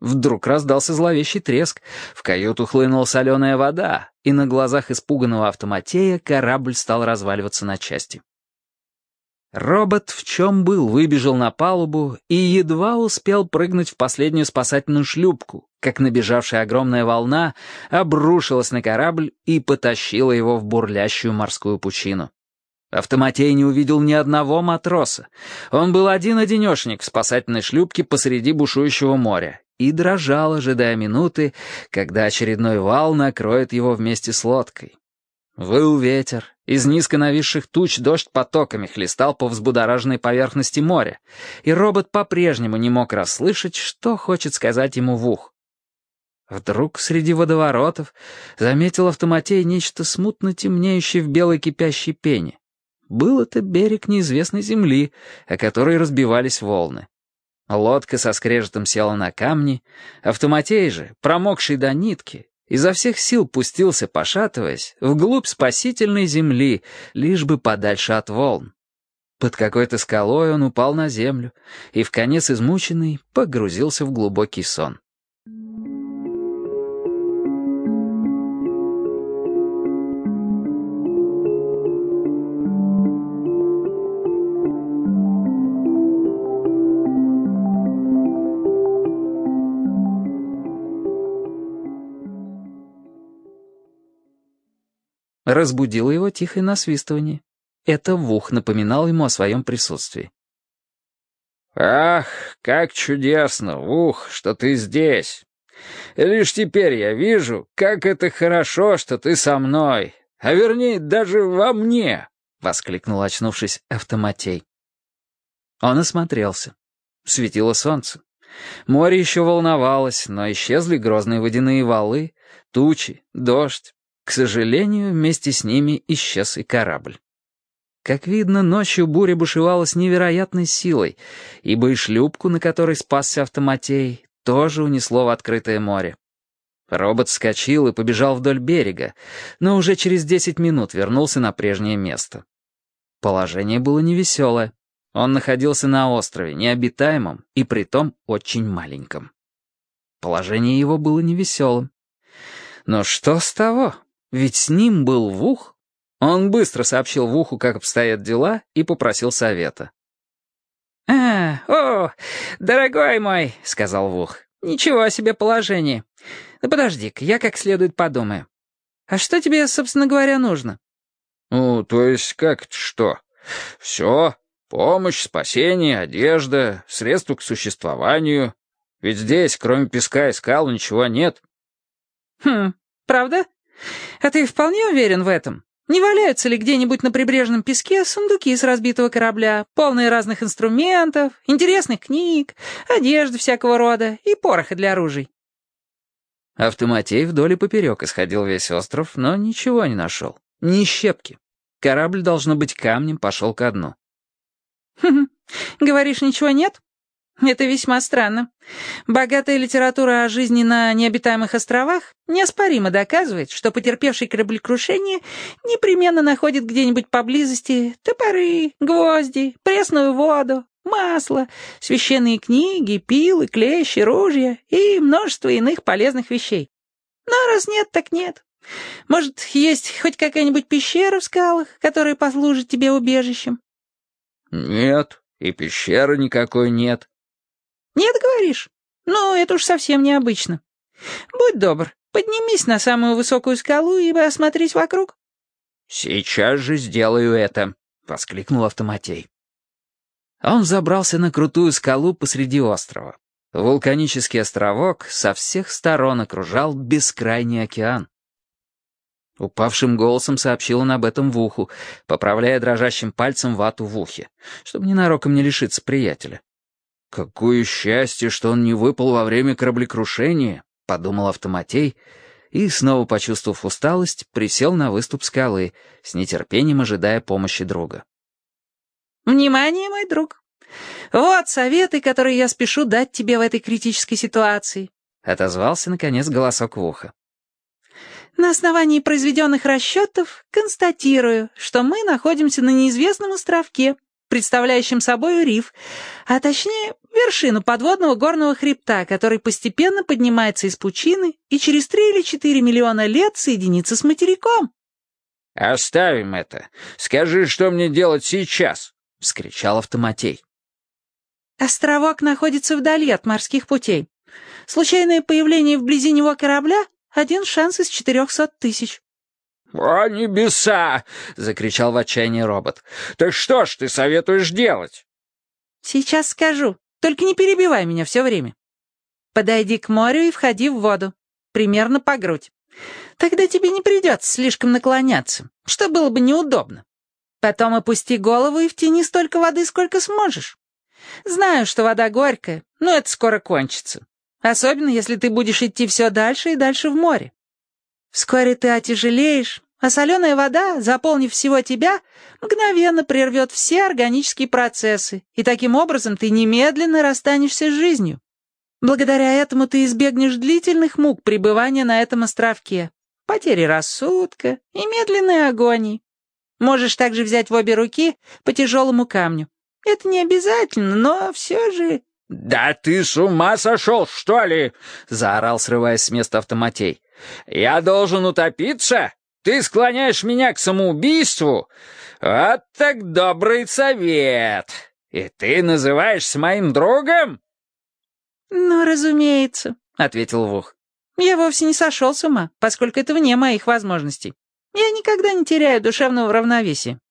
Вдруг раздался зловещий треск, в каюту хлынула соленая вода, и на глазах испуганного автоматея корабль стал разваливаться на части. Робот в чем был выбежал на палубу и едва успел прыгнуть в последнюю спасательную шлюпку, как набежавшая огромная волна обрушилась на корабль и потащила его в бурлящую морскую пучину. Автоматей не увидел ни одного матроса. Он был один-одинешник в спасательной шлюпке посреди бушующего моря и дрожал, ожидая минуты, когда очередной вал накроет его вместе с лодкой. Выл ветер, из низко нависших туч дождь потоками хлестал по взбудораженной поверхности моря, и робот по-прежнему не мог расслышать, что хочет сказать ему в ухо. Вдруг среди водоворотов заметил автоматей нечто смутно темнеющее в белой кипящей пене. Был это берег неизвестной земли, о которой разбивались волны. Лодка со скрежетом села на камни, автоматей же, промокший до нитки, изо всех сил пустился, пошатываясь, вглубь спасительной земли, лишь бы подальше от волн. Под какой-то скалой он упал на землю и, вконец измученный, погрузился в глубокий сон. Разбудило его тихое насвистывание. Это Вух напоминал ему о своем присутствии. «Ах, как чудесно, Вух, что ты здесь! Лишь теперь я вижу, как это хорошо, что ты со мной, а вернее, даже во мне!» — воскликнул, очнувшись, автоматей. Он осмотрелся. Светило солнце. Море еще волновалось, но исчезли грозные водяные валы, тучи, дождь. К сожалению, вместе с ними исчез и корабль. Как видно, ночью буря бушевала с невероятной силой, ибо и шлюпку, на которой спасся автоматей, тоже унесло в открытое море. Робот вскочил и побежал вдоль берега, но уже через 10 минут вернулся на прежнее место. Положение было невеселое. Он находился на острове, необитаемом и притом очень маленьком. Положение его было невеселым. Но что с того? Ведь с ним был Вух. Он быстро сообщил Вуху, как обстоят дела, и попросил совета. Дорогой мой», — сказал Вух, — «ничего себе положение. Да подожди-ка, я как следует подумаю. А что тебе, собственно говоря, нужно?» «Ну, то есть как это что? Все, помощь, спасение, одежда, средства к существованию. Ведь здесь, кроме песка и скал, ничего нет». Правда? А ты вполне уверен в этом? Не валяются ли где-нибудь на прибрежном песке сундуки с разбитого корабля, полные разных инструментов, интересных книг, одежды всякого рода и пороха для оружий?» Автоматей вдоль и поперек исходил весь остров, но ничего не нашел. Ни щепки. Корабль, должно быть, камнем пошел ко дну. Говоришь, ничего нет? Это весьма странно. Богатая литература о жизни на необитаемых островах неоспоримо доказывает, что потерпевший кораблекрушение непременно находит где-нибудь поблизости топоры, гвозди, пресную воду, масло, священные книги, пилы, клещи, ружья и множество иных полезных вещей. Но раз нет, так нет. Может, есть хоть какая-нибудь пещера в скалах, которая послужит тебе убежищем? «Нет, и пещеры никакой нет». «Нет, говоришь? Ну, это уж совсем необычно. Будь добр, поднимись на самую высокую скалу и осмотрись вокруг». «Сейчас же сделаю это», — воскликнул автоматей. Он забрался на крутую скалу посреди острова. Вулканический островок со всех сторон окружал бескрайний океан. Упавшим голосом сообщил он об этом Вуху, поправляя дрожащим пальцем вату в ухе, чтобы ненароком не лишиться приятеля. «Какое счастье, что он не выпал во время кораблекрушения», — подумал автоматей, и, снова почувствовав усталость, присел на выступ скалы, с нетерпением ожидая помощи друга. «Внимание, мой друг! Вот советы, которые я спешу дать тебе в этой критической ситуации», — отозвался, наконец, голосок Вуха. «На основании произведенных расчетов констатирую, что мы находимся на неизвестном островке, представляющем собой риф, а точнее вершину подводного горного хребта, который постепенно поднимается из пучины и через 3 или 4 миллиона лет соединится с материком. «Оставим это. Скажи, что мне делать сейчас?» — вскричал Автоматей. Островок находится вдали от морских путей. Случайное появление вблизи него корабля — 1 шанс из 400 тысяч. «О, небеса!» — закричал в отчаянии робот. «Так что ж ты советуешь делать?» Сейчас скажу, только не перебивай меня все время. Подойди к морю и входи в воду, примерно по грудь. Тогда тебе не придется слишком наклоняться, что было бы неудобно. Потом опусти голову и втяни столько воды, сколько сможешь. Знаю, что вода горькая, но это скоро кончится. Особенно, если ты будешь идти все дальше и дальше в море. Вскоре ты отяжелеешь, а соленая вода, заполнив всего тебя, мгновенно прервет все органические процессы, и таким образом ты немедленно расстанешься с жизнью. Благодаря этому ты избегнешь длительных мук пребывания на этом островке, потери рассудка и медленной агонии. Можешь также взять в обе руки по тяжелому камню. Это не обязательно, но все же... «Да ты с ума сошел, что ли?» — заорал, срываясь с места Автоматей. «Я должен утопиться? Ты склоняешь меня к самоубийству? Вот так добрый совет! И ты называешься моим другом?» «Ну, разумеется», — ответил Вух. «Я вовсе не сошел с ума, поскольку это вне моих возможностей. Я никогда не теряю душевного равновесия.